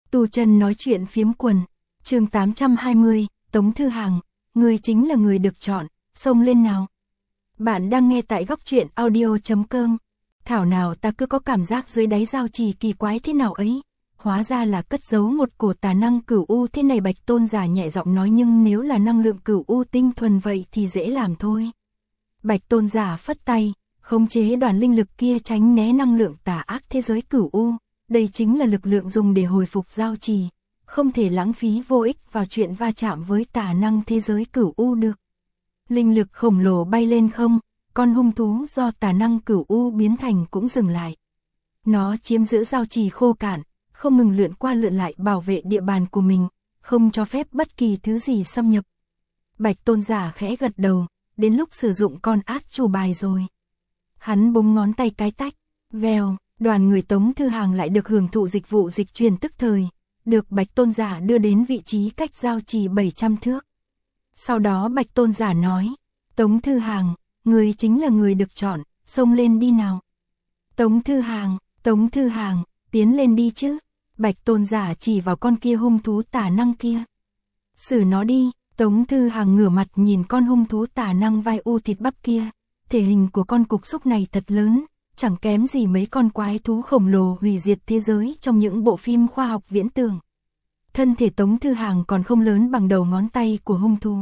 Tu chân nói chuyện phiếm quần, chương 820, Tống Thư Hàng, người chính là người được chọn, xông lên nào. Bạn đang nghe tại góc truyện audio.com. Thảo nào ta cứ có cảm giác dưới đáy giao trì kỳ quái thế nào ấy. Hóa ra là cất giấu một cổ tà năng cửu u thế này. Bạch Tôn giả nhẹ giọng nói, nhưng nếu là năng lượng cửu u tinh thuần vậy thì dễ làm thôi. Bạch Tôn giả phất tay, khống chế đoàn linh lực kia tránh né năng lượng tà ác thế giới cửu u. Đây chính là lực lượng dùng để hồi phục giao trì, không thể lãng phí vô ích vào chuyện va chạm với tà năng thế giới cửu u được. Linh lực khổng lồ bay lên không, con hung thú do tà năng cửu u biến thành cũng dừng lại. Nó chiếm giữ giao trì khô cạn, không ngừng lượn qua lượn lại bảo vệ địa bàn của mình, không cho phép bất kỳ thứ gì xâm nhập. Bạch Tôn giả khẽ gật đầu, đến lúc sử dụng con át chủ bài rồi. Hắn búng ngón tay cái tách, vèo, đoàn người Tống Thư Hàng lại được hưởng thụ dịch vụ dịch truyền tức thời, được Bạch Tôn giả đưa đến vị trí cách giao trì 700 thước. Sau đó Bạch Tôn giả nói, Tống Thư Hàng, người chính là người được chọn, xông lên đi nào. Tống Thư Hàng, tiến lên đi chứ. Bạch Tôn giả chỉ vào con kia hung thú tà năng kia. Xử nó đi. Tống Thư Hàng ngửa mặt nhìn con hung thú tà năng vai u thịt bắp kia. Thể hình của con cục xúc này thật lớn, chẳng kém gì mấy con quái thú khổng lồ hủy diệt thế giới trong những bộ phim khoa học viễn tưởng. Thân thể Tống Thư Hàng còn không lớn bằng đầu ngón tay của hung thú.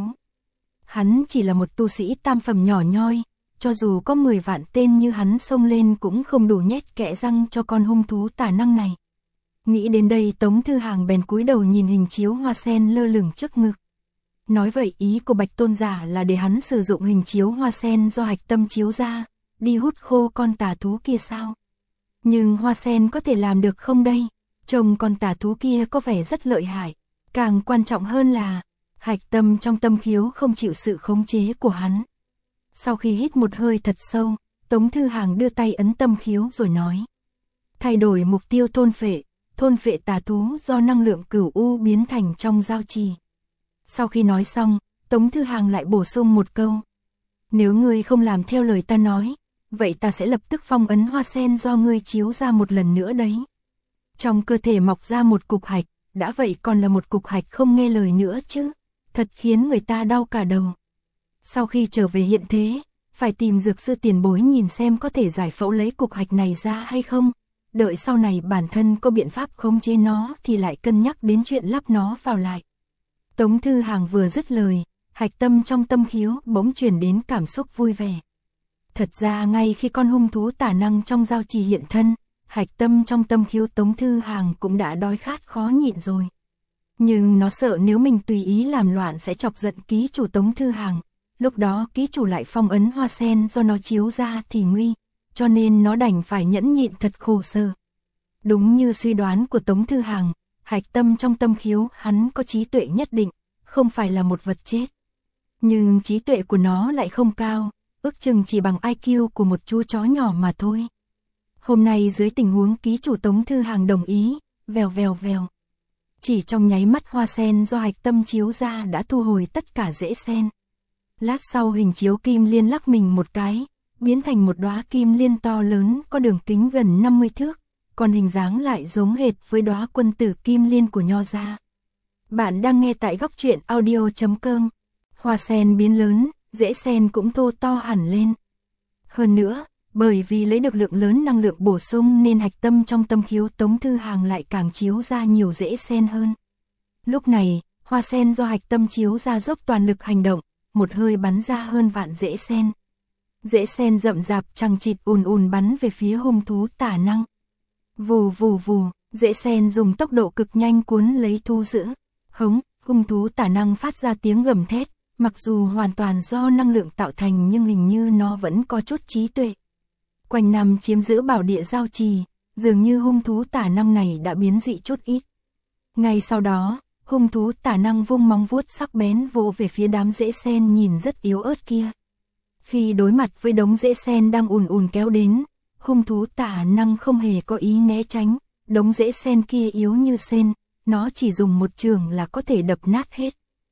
Hắn chỉ là một tu sĩ tam phẩm nhỏ nhoi, cho dù có 10 vạn tên như hắn xông lên cũng không đủ nhét kẽ răng cho con hung thú tà năng này. Nghĩ đến đây Tống Thư Hàng bèn cúi đầu nhìn hình chiếu hoa sen lơ lửng trước ngực. Nói vậy ý của Bạch Tôn giả là để hắn sử dụng hình chiếu hoa sen do hạch tâm chiếu ra, đi hút khô con tà thú kia sao? Nhưng hoa sen có thể làm được không đây? Trông con tà thú kia có vẻ rất lợi hại. Càng quan trọng hơn là, hạch tâm trong tâm khiếu không chịu sự khống chế của hắn. Sau khi hít một hơi thật sâu, Tống Thư Hàng đưa tay ấn tâm khiếu rồi nói. Thay đổi mục tiêu thôn phệ tà thú do năng lượng cửu u biến thành trong giao trì. Sau khi nói xong, Tống Thư Hàng lại bổ sung một câu. Nếu ngươi không làm theo lời ta nói, vậy ta sẽ lập tức phong ấn hoa sen do ngươi chiếu ra một lần nữa đấy. Trong cơ thể mọc ra một cục hạch, đã vậy còn là một cục hạch không nghe lời nữa chứ. Thật khiến người ta đau cả đầu. Sau khi trở về hiện thế, phải tìm dược sư tiền bối nhìn xem có thể giải phẫu lấy cục hạch này ra hay không. Đợi sau này bản thân có biện pháp khống chế nó thì lại cân nhắc đến chuyện lắp nó vào lại. Tống Thư Hàng vừa dứt lời, hạch tâm trong tâm khiếu bỗng chuyển đến cảm xúc vui vẻ. Thật ra ngay khi con hung thú tà năng trong giao trì hiện thân, hạch tâm trong tâm khiếu Tống Thư Hàng cũng đã đói khát khó nhịn rồi. Nhưng nó sợ nếu mình tùy ý làm loạn sẽ chọc giận ký chủ Tống Thư Hàng, lúc đó ký chủ lại phong ấn hoa sen do nó chiếu ra thì nguy, cho nên nó đành phải nhẫn nhịn thật khổ sở. Đúng như suy đoán của Tống Thư Hàng, hạch tâm trong tâm khiếu hắn có trí tuệ nhất định, không phải là một vật chết. Nhưng trí tuệ của nó lại không cao, ước chừng chỉ bằng IQ của một chú chó nhỏ mà thôi. Hôm nay dưới tình huống ký chủ Tống Thư Hàng đồng ý, vèo vèo vèo. Chỉ trong nháy mắt hoa sen do hạch tâm chiếu ra đã thu hồi tất cả rễ sen. Lát sau hình chiếu kim liên lắc mình một cái, biến thành một đóa kim liên to lớn có đường kính gần 50 thước, còn hình dáng lại giống hệt với đóa quân tử kim liên của Nho gia. Bạn đang nghe tại góc truyện audio.com. Hoa sen biến lớn, rễ sen cũng thô to hẳn lên. Hơn nữa, bởi vì lấy được lượng lớn năng lượng bổ sung nên hạch tâm trong tâm khiếu Tống Thư Hàng lại càng chiếu ra nhiều rễ sen hơn. Lúc này, hoa sen do hạch tâm chiếu ra dốc toàn lực hành động, một hơi bắn ra hơn vạn rễ sen. Rễ sen rậm rạp chằng chịt ùn bắn về phía hung thú tà năng. Vù vù vù, rễ sen dùng tốc độ cực nhanh cuốn lấy thu giữ. Hung thú tà năng phát ra tiếng gầm thét, mặc dù hoàn toàn do năng lượng tạo thành nhưng hình như nó vẫn có chút trí tuệ. Quanh năm chiếm giữ bảo địa giao trì, dường như hung thú tà năng này đã biến dị chút ít. Ngay sau đó, hung thú tà năng vung móng vuốt sắc bén vỗ về phía đám rễ sen nhìn rất yếu ớt kia. Khi đối mặt với đống rễ sen đang ùn kéo đến, hung thú tà năng không hề có ý né tránh, đống rễ sen kia yếu như sên, nó chỉ dùng một chưởng là có thể đập nát hết.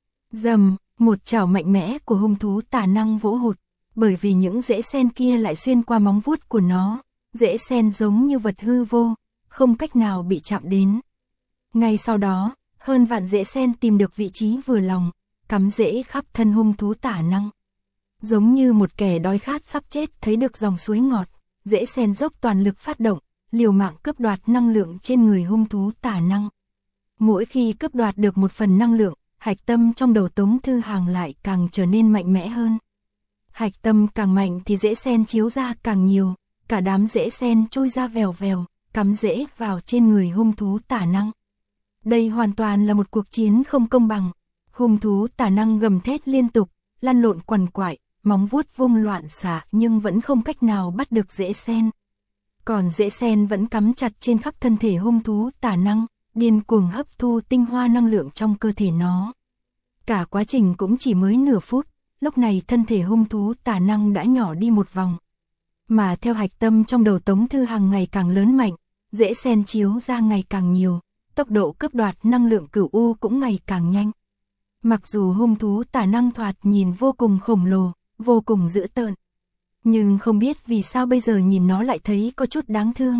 Dầm, một chảo mạnh mẽ của hung thú tà năng vỗ hụt, bởi vì những rễ sen kia lại xuyên qua móng vuốt của nó, rễ sen giống như vật hư vô, không cách nào bị chạm đến. Ngay sau đó, hơn vạn rễ sen tìm được vị trí vừa lòng, cắm rễ khắp thân hung thú tả năng. Giống như một kẻ đói khát sắp chết thấy được dòng suối ngọt, rễ sen dốc toàn lực phát động, liều mạng cướp đoạt năng lượng trên người hung thú tả năng. Mỗi khi cướp đoạt được một phần năng lượng, hạch tâm trong đầu Tống Thư Hàng lại càng trở nên mạnh mẽ hơn. Hạch tâm càng mạnh thì rễ sen chiếu ra càng nhiều, cả đám rễ sen trôi ra vèo vèo, cắm rễ vào trên người hung thú tả năng. Đây hoàn toàn là một cuộc chiến không công bằng. Hung thú tả năng gầm thét liên tục, lăn lộn quằn quại, móng vuốt vung loạn xạ nhưng vẫn không cách nào bắt được rễ sen. Còn rễ sen vẫn cắm chặt trên khắp thân thể hung thú tả năng, điên cuồng hấp thu tinh hoa năng lượng trong cơ thể nó. Cả quá trình cũng chỉ mới nửa phút, lúc này thân thể hung thú tả năng đã nhỏ đi một vòng. Mà theo hạch tâm trong đầu Tống Thư Hàng ngày càng lớn mạnh, rễ sen chiếu ra ngày càng nhiều, tốc độ cướp đoạt năng lượng cửu u cũng ngày càng nhanh. Mặc dù hung thú tả năng thoạt nhìn vô cùng khổng lồ, vô cùng dữ tợn, nhưng không biết vì sao bây giờ nhìn nó lại thấy có chút đáng thương.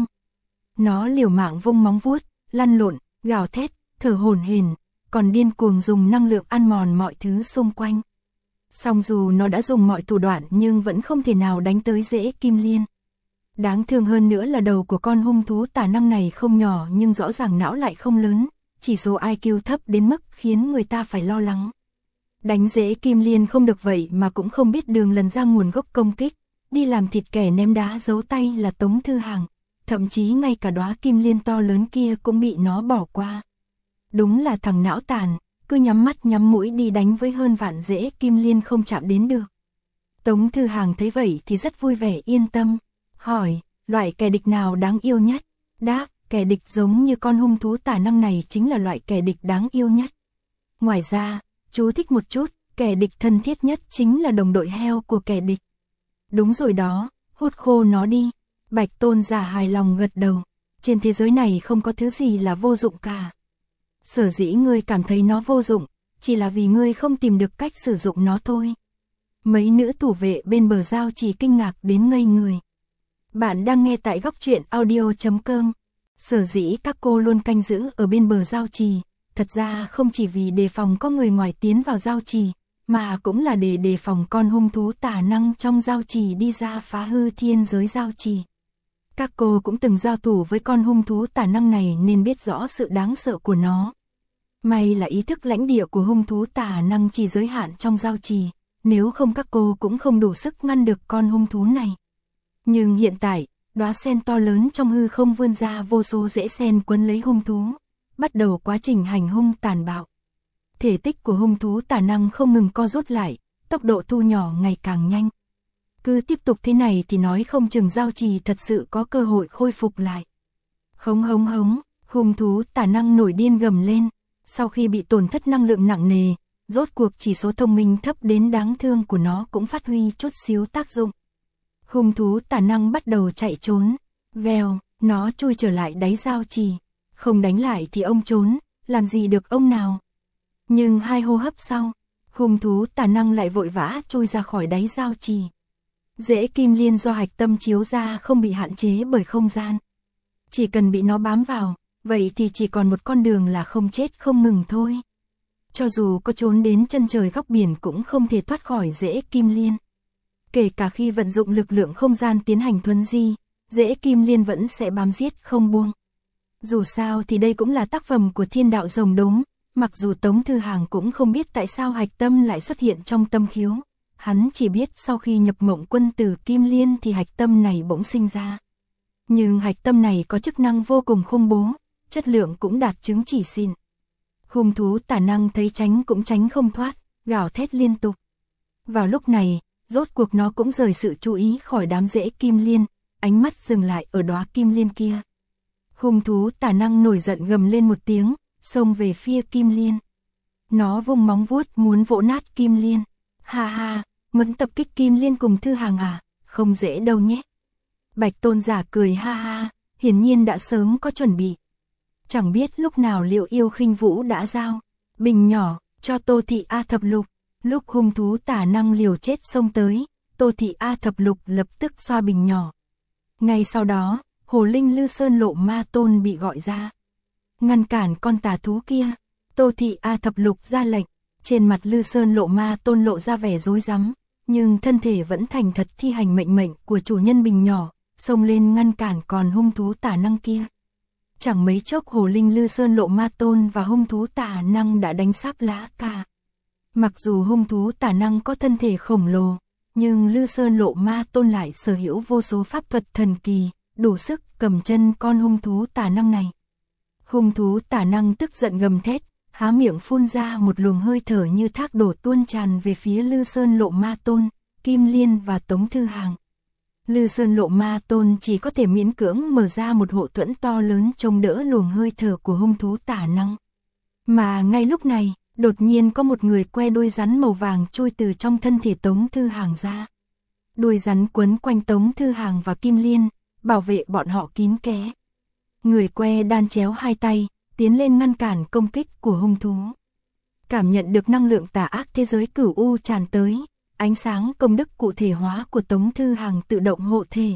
Nó liều mạng vung móng vuốt, lăn lộn, gào thét, thở hổn hển, còn điên cuồng dùng năng lượng ăn mòn mọi thứ xung quanh. Song dù nó đã dùng mọi thủ đoạn nhưng vẫn không thể nào đánh tới rễ kim liên. Đáng thương hơn nữa là đầu của con hung thú tả năng này không nhỏ nhưng rõ ràng não lại không lớn, chỉ số IQ thấp đến mức khiến người ta phải lo lắng. Đánh rễ kim liên không được vậy mà cũng không biết đường lần ra nguồn gốc công kích, đi làm thịt kẻ ném đá giấu tay là Tống Thư Hàng, thậm chí ngay cả đóa kim liên to lớn kia cũng bị nó bỏ qua. Đúng là thằng não tàn, cứ nhắm mắt nhắm mũi đi đánh với hơn vạn rễ kim liên không chạm đến được. Tống Thư Hàng thấy vậy thì rất vui vẻ yên tâm, hỏi, loại kẻ địch nào đáng yêu nhất? Đáp, kẻ địch giống như con hung thú tả năng này chính là loại kẻ địch đáng yêu nhất. Ngoài ra, chú thích một chút, kẻ địch thân thiết nhất chính là đồng đội heo của kẻ địch. Đúng rồi đó, hút khô nó đi. Bạch Tôn giả hài lòng gật đầu, trên thế giới này không có thứ gì là vô dụng cả. Sở dĩ ngươi cảm thấy nó vô dụng, chỉ là vì ngươi không tìm được cách sử dụng nó thôi. Mấy nữ thủ vệ bên bờ giao chỉ kinh ngạc đến ngây người. Bạn đang nghe tại góc truyện audio.com. Sở dĩ các cô luôn canh giữ ở bên bờ giao trì, thật ra không chỉ vì đề phòng có người ngoài tiến vào giao trì, mà cũng là để đề phòng con hung thú tả năng trong giao trì đi ra phá hư thiên giới giao trì. Các cô cũng từng giao thủ với con hung thú tả năng này nên biết rõ sự đáng sợ của nó. May là ý thức lãnh địa của hung thú tả năng chỉ giới hạn trong giao trì, nếu không các cô cũng không đủ sức ngăn được con hung thú này. Nhưng hiện tại, đóa sen to lớn trong hư không vươn ra vô số rễ sen quấn lấy hung thú, bắt đầu quá trình hành hung tàn bạo. Thể tích của hung thú tả năng không ngừng co rút lại, tốc độ thu nhỏ ngày càng nhanh. Cứ tiếp tục thế này thì nói không chừng giao trì thật sự có cơ hội khôi phục lại. Hống hống hống, hung thú tả năng nổi điên gầm lên, sau khi bị tổn thất năng lượng nặng nề, rốt cuộc chỉ số thông minh thấp đến đáng thương của nó cũng phát huy chút xíu tác dụng. Hung thú tả năng bắt đầu chạy trốn, vèo, nó chui trở lại đáy giao trì, không đánh lại thì ông trốn, làm gì được ông nào. Nhưng 2 hô hấp sau, hung thú tả năng lại vội vã chui ra khỏi đáy giao trì. Rễ kim liên do hạch tâm chiếu ra không bị hạn chế bởi không gian. Chỉ cần bị nó bám vào, vậy thì chỉ còn một con đường là không chết không ngừng thôi. Cho dù có trốn đến chân trời góc biển cũng không thể thoát khỏi rễ kim liên. Kể cả khi vận dụng lực lượng không gian tiến hành thuấn di, rễ kim liên vẫn sẽ bám giết không buông. Dù sao thì đây cũng là tác phẩm của thiên đạo rồng đống, mặc dù Tống Thư Hàng cũng không biết tại sao hạch tâm lại xuất hiện trong tâm khiếu. Hắn chỉ biết sau khi nhập mộng quân tử kim liên thì hạch tâm này bỗng sinh ra. Nhưng hạch tâm này có chức năng vô cùng khủng bố, chất lượng cũng đạt chứng chỉ xịn. Hung thú tả năng thấy tránh cũng tránh không thoát, gào thét liên tục. Vào lúc này, rốt cuộc nó cũng rời sự chú ý khỏi đám rễ kim liên, ánh mắt dừng lại ở đóa kim liên kia. Hung thú tả năng nổi giận gầm lên một tiếng, xông về phía kim liên. Nó vung móng vuốt muốn vỗ nát kim liên. Ha ha, muốn tập kích kim liên cùng Thư Hàng à, không dễ đâu nhé. Bạch Tôn giả cười ha ha, hiển nhiên đã sớm có chuẩn bị. Chẳng biết lúc nào Liệu Yêu Khinh Vũ đã giao bình nhỏ cho Tô Thị A Thập Lục. Lúc hung thú tả năng liều chết xông tới, Tô Thị A Thập Lục lập tức xoa bình nhỏ. Ngay sau đó, Hồ Linh Lư Sơn Lộ Ma Tôn bị gọi ra. ngăn cản con tà thú kia. Tô Thị A Thập Lục ra lệnh, trên mặt Lư Sơn Lộ Ma Tôn lộ ra vẻ rối rắm, nhưng thân thể vẫn thành thật thi hành mệnh lệnh của chủ nhân bình nhỏ, xông lên ngăn cản con hung thú tà năng kia. Chẳng mấy chốc hồ linh Lư Sơn Lộ Ma Tôn và hung thú tà năng đã đánh sáp lá cả. Mặc dù hung thú tà năng có thân thể khổng lồ, nhưng Lư Sơn Lộ Ma Tôn lại sở hữu vô số pháp thuật thần kỳ, đủ sức cầm chân con hung thú tà năng này. Hung thú tà năng tức giận gầm thét, há miệng phun ra một luồng hơi thở như thác đổ tuôn tràn về phía Lư Sơn Lộ Ma Tôn, Kim Liên và Tống Thư Hàng. Lư Sơn Lộ Ma Tôn chỉ có thể miễn cưỡng mở ra một hộ thuẫn to lớn chống đỡ luồng hơi thở của hung thú tà năng. Mà ngay lúc này, đột nhiên có một người que đuôi rắn màu vàng trôi từ trong thân thể Tống Thư Hàng ra. Đuôi rắn quấn quanh Tống Thư Hàng và Kim Liên, bảo vệ bọn họ kín kẽ. Người que đan chéo hai tay, tiến lên ngăn cản công kích của hung thú. Cảm nhận được năng lượng tà ác thế giới cửu u tràn tới, ánh sáng công đức cụ thể hóa của Tống Thư Hàng tự động hộ thể.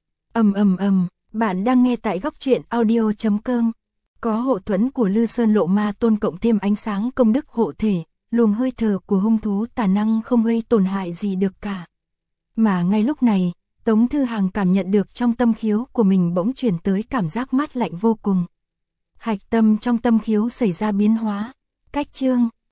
Bạn đang nghe tại góc truyện audio.com. Có hộ thuẫn của Lư Sơn Lộ Ma Tôn cộng thêm ánh sáng công đức hộ thể, luồng hơi thở của hung thú tà năng không gây tổn hại gì được cả. Mà ngay lúc này, Tống Thư Hàng cảm nhận được trong tâm khiếu của mình bỗng chuyển tới cảm giác mát lạnh vô cùng. Hạch tâm trong tâm khiếu xảy ra biến hóa. Cách chương